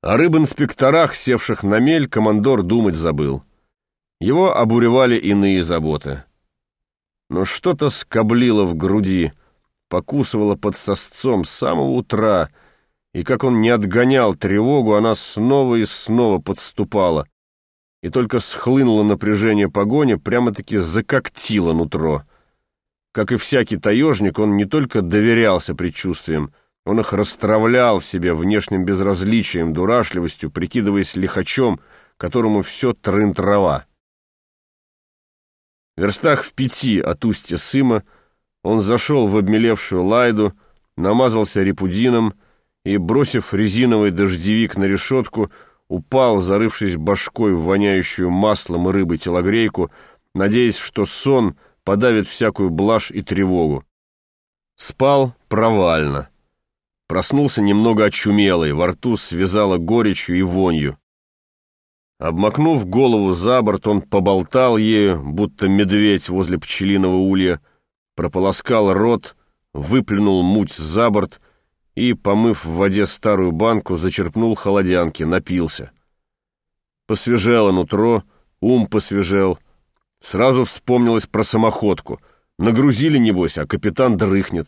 О рыбинспекторах, севших на мель, командор думать забыл. Его обуревали иные заботы. Но что-то скоблило в груди, покусывало под сосцом с самого утра, и как он не отгонял тревогу, она снова и снова подступала, и только схлынуло напряжение погони, прямо-таки закоктило нутро. Как и всякий таежник, он не только доверялся предчувствиям, он их растравлял в себе внешним безразличием, дурашливостью, прикидываясь лихачом, которому все трын-трава. В верстах в 5 от устья Сыма он зашел в обмелевшую лайду, намазался репудином и, бросив резиновый дождевик на решетку, упал, зарывшись башкой в воняющую маслом и рыбой телогрейку, надеясь, что сон подавит всякую блажь и тревогу. Спал провально. Проснулся немного очумелый, во рту связало горечью и вонью. Обмакнув голову за борт, он поболтал ею, будто медведь возле пчелиного улья, прополоскал рот, выплюнул муть за борт и, помыв в воде старую банку, зачерпнул холодянки, напился. Посвежело нутро, ум посвежел. Сразу вспомнилось про самоходку. Нагрузили, небось, а капитан дрыхнет.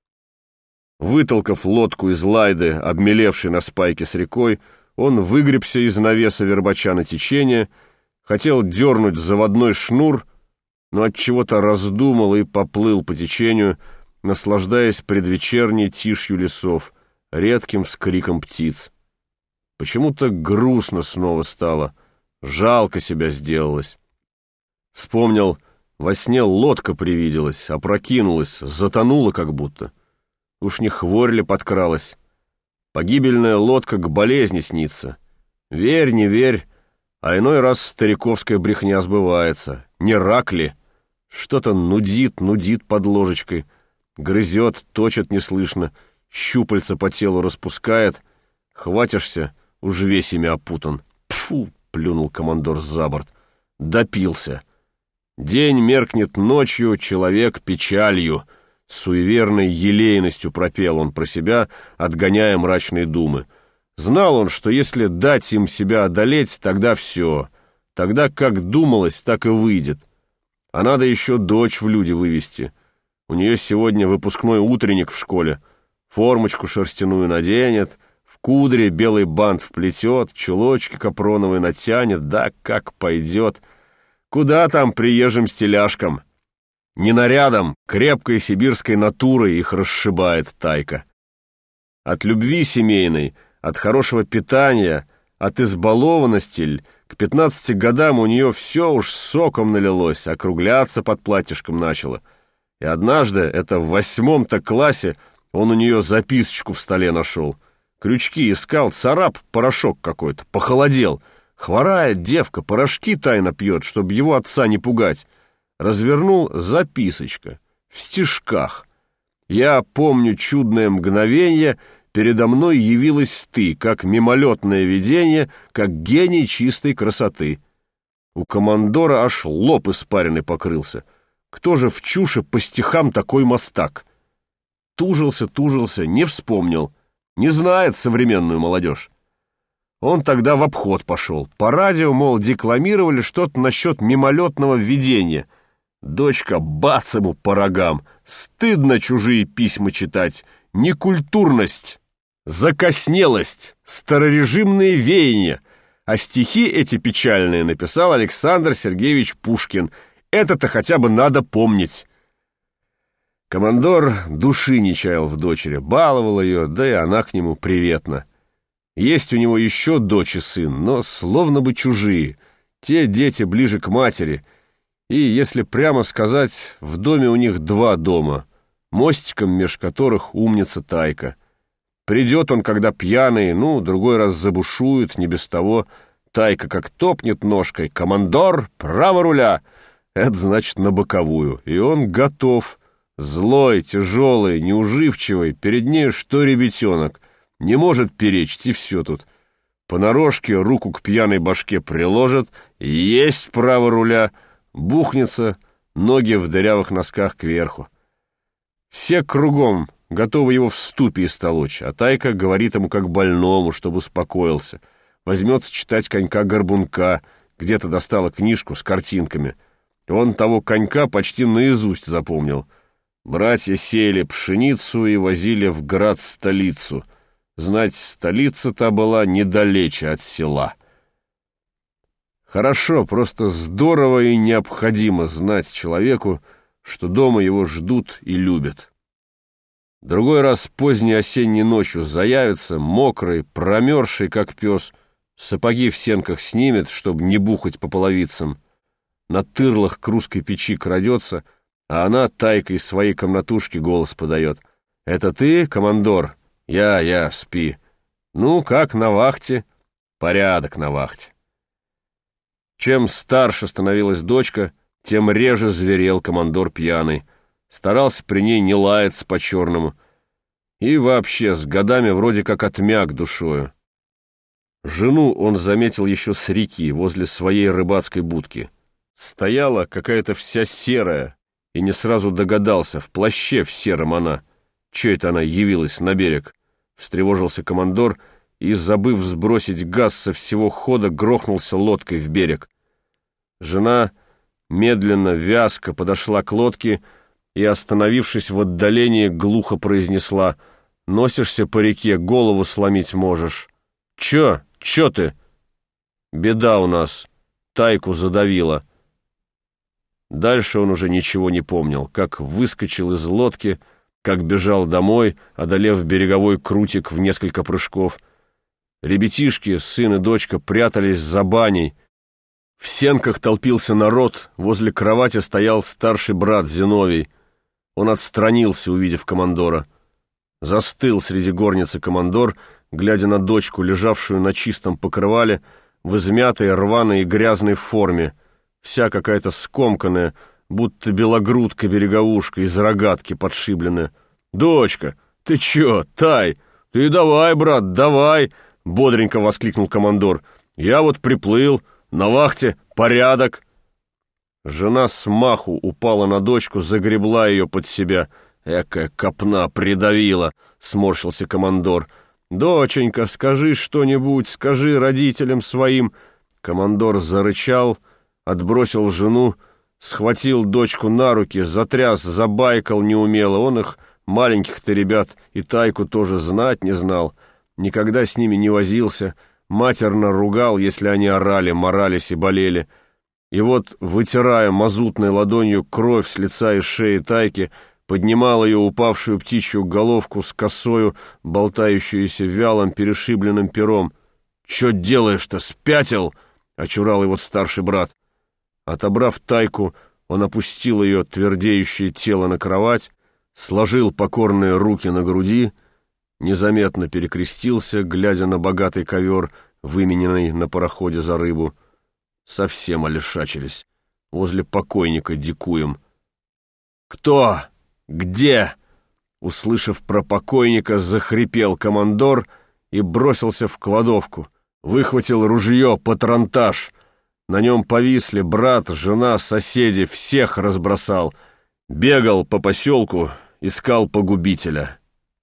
Вытолкав лодку из лайды, обмелевшей на спайке с рекой, он выгребся из навеса вербача на течение, хотел дернуть заводной шнур, но отчего-то раздумал и поплыл по течению, наслаждаясь предвечерней тишью лесов, редким вскриком птиц. Почему-то грустно снова стало, жалко себя сделалось. Вспомнил, во сне лодка привиделась, опрокинулась, затонула как будто. Уж не хворь ли подкралась? Погибельная лодка к болезни снится. Верь, не верь, а иной раз стариковская брехня сбывается. Не рак ли? Что-то нудит под ложечкой, грызет, точит неслышно, щупальца по телу распускает. Хватишься, уж весь ими опутан. Тьфу, плюнул командор за борт. Допился. День меркнет ночью, человек печалью. С суеверной елейностью пропел он про себя, отгоняя мрачные думы. Знал он, что если дать им себя одолеть, тогда все. Тогда как думалось, так и выйдет. А надо еще дочь в люди вывести. У нее сегодня выпускной утренник в школе. Формочку шерстяную наденет, в кудре белый бант вплетет, чулочки капроновые натянет, да как пойдет. Куда там приезжим стеляшкам? Не нарядом, крепкой сибирской натурой их расшибает тайка. От любви семейной, от хорошего питания, от избалованности к 15 годам у нее все уж соком налилось, округляться под платьишком начало. И однажды, это в 8-то классе, он у нее записочку в столе нашел. Крючки искал, царап, порошок какой-то, похолодел. Хворает девка, порошки тайно пьет, чтобы его отца не пугать. Развернул записочка в стишках. Я помню чудное мгновенье, передо мной явилась ты, как мимолетное видение, как гений чистой красоты. У командора аж лоб испаренный покрылся. Кто же в чуше по стихам такой мастак? Тужился, не вспомнил. Не знает современную молодежь. Он тогда в обход пошел. По радио, мол, декламировали что-то насчет мимолетного видения. Дочка, бац ему по рогам. Стыдно чужие письма читать. Некультурность, закоснелость, старорежимные веяния. А стихи эти печальные написал Александр Сергеевич Пушкин. Это-то хотя бы надо помнить. Командор души не чаял в дочери, баловал ее, да и она к нему приветна. Есть у него еще дочь и сын, но словно бы чужие. Те дети ближе к матери. И, если прямо сказать, в доме у них 2 дома, мостиком меж которых умница Тайка. Придет он, когда пьяный, другой раз забушует, не без того. Тайка как топнет ножкой: «Командор, право руля!» Это значит на боковую. И он готов. Злой, тяжелый, неуживчивый, перед ней что ребятенок. Не может перечить, и все тут. Понарошке руку к пьяной башке приложит, есть право руля, бухнется, ноги в дырявых носках кверху. Все кругом готова его в ступе истолочь, а Тайка говорит ему как больному, чтобы успокоился. Возьмется читать конька-горбунка, где-то достала книжку с картинками. Он того конька почти наизусть запомнил. Братья сеяли пшеницу и возили в град-столицу. Знать, столица-то была недалече от села. Хорошо, просто здорово и необходимо знать человеку, что дома его ждут и любят. Другой раз поздней осенней ночью заявится, мокрый, промерзший, как пес, сапоги в сенках снимет, чтобы не бухать по половицам, на тырлах к русской печи крадется, а она Тайкой из своей комнатушки голос подает. «Это ты, командор?» «Я, спи». «Ну, как на вахте?» «Порядок на вахте». Чем старше становилась дочка, тем реже зверел командор пьяный. Старался при ней не лаяться по-черному. И вообще с годами вроде как отмяк душою. Жену он заметил еще с реки, возле своей рыбацкой будки. Стояла какая-то вся серая, и не сразу догадался, в плаще в сером она. Че это она явилась на берег? Встревожился командор и, забыв сбросить газ со всего хода, грохнулся лодкой в берег. Жена медленно, вязко подошла к лодке и, остановившись в отдалении, глухо произнесла: «Носишься по реке, голову сломить можешь». «Чё ты?» «Беда у нас, Тайку задавила». Дальше он уже ничего не помнил, как выскочил из лодки, как бежал домой, одолев береговой крутик в несколько прыжков. Ребятишки, сын и дочка, прятались за баней. В сенках толпился народ, возле кровати стоял старший брат Зиновий. Он отстранился, увидев командора. Застыл среди горницы командор, глядя на дочку, лежавшую на чистом покрывале, в измятой, рваной и грязной форме, вся какая-то скомканная, будто белогрудка-береговушка из рогатки подшибленная. «Дочка, ты чё, Тай? Ты давай, брат, давай!» — бодренько воскликнул командор. «Я вот приплыл, на вахте, порядок!» Жена смаху упала на дочку, загребла ее под себя. «Экая копна придавила!» — сморщился командор. «Доченька, скажи что-нибудь, скажи родителям своим!» Командор зарычал, отбросил жену, схватил дочку на руки, затряс, забайкал неумело. Он их, маленьких-то ребят, и Тайку тоже знать не знал, никогда с ними не возился, матерно ругал, если они орали, морались и болели. И вот, вытирая мазутной ладонью кровь с лица и шеи Тайки, поднимал ее упавшую птичью головку с косою, болтающуюся вялым перешибленным пером. «Чё делаешь-то, спятил?» — очурал его старший брат. Отобрав Тайку, он опустил ее твердеющее тело на кровать, сложил покорные руки на груди, незаметно перекрестился, глядя на богатый ковер, вымененный на пароходе за рыбу. Совсем олешачились. Возле покойника дикуем. «Кто? Где?» Услышав про покойника, захрипел командор и бросился в кладовку. Выхватил ружье, патронтаж. На нем повисли брат, жена, соседи, всех разбросал. Бегал по поселку, искал погубителя.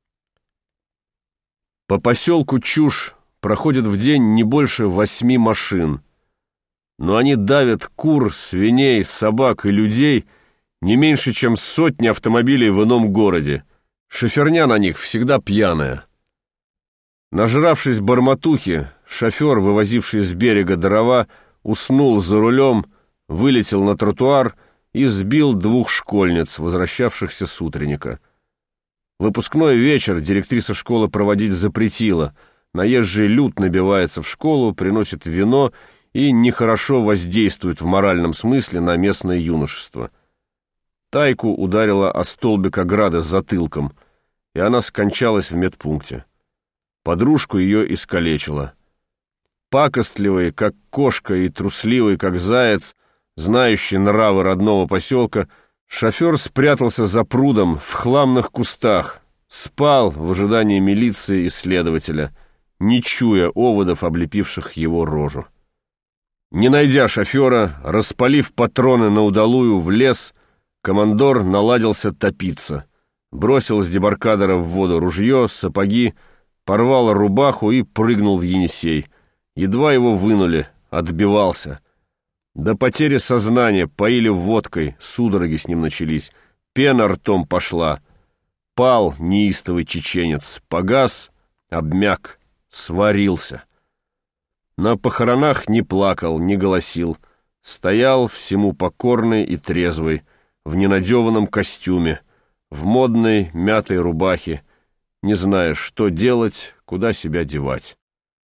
По поселку Чушь проходит в день не больше 8 машин. Но они давят кур, свиней, собак и людей не меньше, чем 100 автомобилей в ином городе. Шоферня на них всегда пьяная. Нажравшись барматухи, шофер, вывозивший с берега дрова, уснул за рулем, вылетел на тротуар и сбил 2 школьниц, возвращавшихся с утренника. Выпускной вечер директриса школы проводить запретила. Наезжий люд набивается в школу, приносит вино и нехорошо воздействует в моральном смысле на местное юношество. Тайку ударила о столбик ограды с затылком, и она скончалась в медпункте. Подружку ее искалечило. Пакостливый, как кошка, и трусливый, как заяц, знающий нравы родного поселка, шофер спрятался за прудом в хламных кустах, спал в ожидании милиции и следователя, не чуя оводов, облепивших его рожу. Не найдя шофера, распалив патроны на удалую в лес, командор наладился топиться. Бросил с дебаркадера в воду ружье, сапоги, порвал рубаху и прыгнул в Енисей. Едва его вынули, отбивался. До потери сознания поили водкой, судороги с ним начались, пена ртом пошла. Пал неистовый чеченец, погас, обмяк, сварился. На похоронах не плакал, не голосил, стоял всему покорный и трезвый, в ненадеванном костюме, в модной мятой рубахе, не зная, что делать, куда себя девать.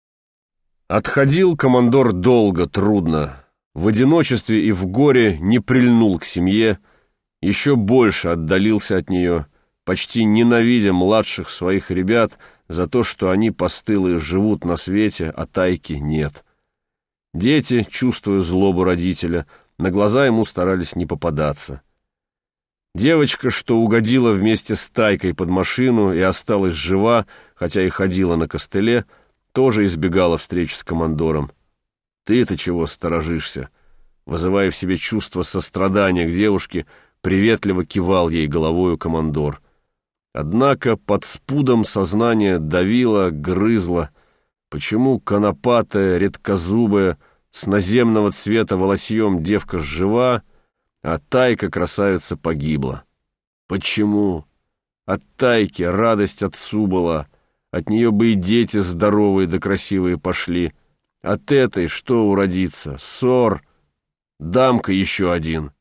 Отходил командор долго, трудно. В одиночестве и в горе не прильнул к семье, еще больше отдалился от нее, почти ненавидя младших своих ребят за то, что они, постылые, живут на свете, а Тайки нет. Дети, чувствуя злобу родителя, на глаза ему старались не попадаться. Девочка, что угодила вместе с Тайкой под машину и осталась жива, хотя и ходила на костыле, тоже избегала встреч с командором. «Ты-то чего сторожишься?» Вызывая в себе чувство сострадания к девушке, приветливо кивал ей головою командор. Однако под спудом сознание давило, грызло. Почему конопатая, редкозубая, с наземного цвета волосьем девка жива, а Тайка, красавица, погибла? Почему? От Тайки радость отцу была, от нее бы и дети здоровые да красивые пошли. От этой что уродится? Ссор, дамка еще один.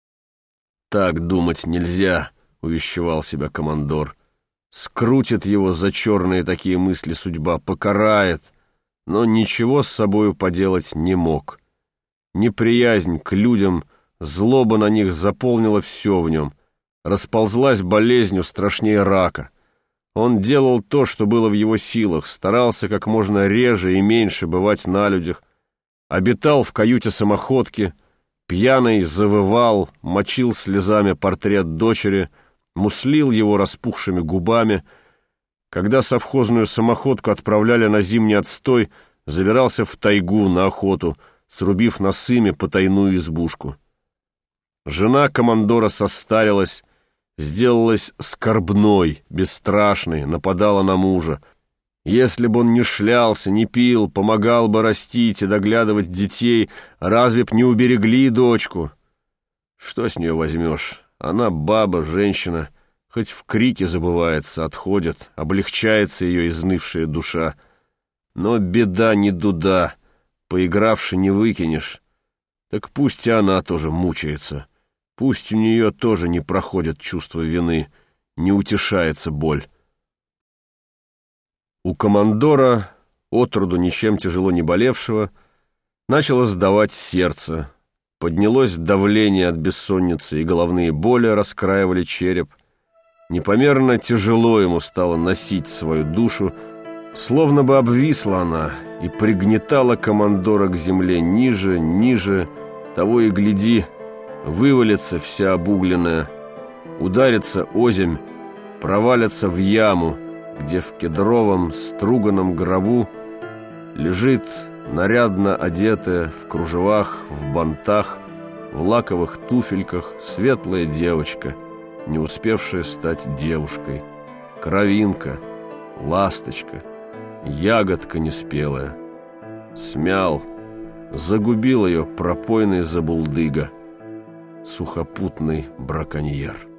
Так думать нельзя, увещевал себя командор. Скрутит его за черные такие мысли судьба, покарает, но ничего с собою поделать не мог. Неприязнь к людям, злоба на них заполнила все в нем, расползлась болезнью страшнее рака. Он делал то, что было в его силах, старался как можно реже и меньше бывать на людях, обитал в каюте самоходки, пьяный завывал, мочил слезами портрет дочери, муслил его распухшими губами. Когда совхозную самоходку отправляли на зимний отстой, забирался в тайгу на охоту, срубив на сыме потайную избушку. Жена командора состарилась, сделалась скорбной, бесстрашной, нападала на мужа. Если бы он не шлялся, не пил, помогал бы растить и доглядывать детей, разве б не уберегли дочку? Что с нее возьмешь? Она баба, женщина, хоть в крике забывается, отходит, облегчается ее изнывшая душа. Но беда не дуда, поигравши не выкинешь. Так пусть и она тоже мучается, пусть у нее тоже не проходит чувство вины, не утешается боль. У командора, отроду ничем тяжело не болевшего, начало сдавать сердце. Поднялось давление от бессонницы, и головные боли раскраивали череп. Непомерно тяжело ему стало носить свою душу, словно бы обвисла она и пригнетала командора к земле ниже, ниже, того и гляди, вывалится вся обугленная, ударится озимь, провалится в яму, где в кедровом струганном гробу лежит нарядно одетая, в кружевах, в бантах, в лаковых туфельках светлая девочка, не успевшая стать девушкой, кровинка, ласточка, ягодка неспелая. Смял, загубил ее пропойный забулдыга, сухопутный браконьер.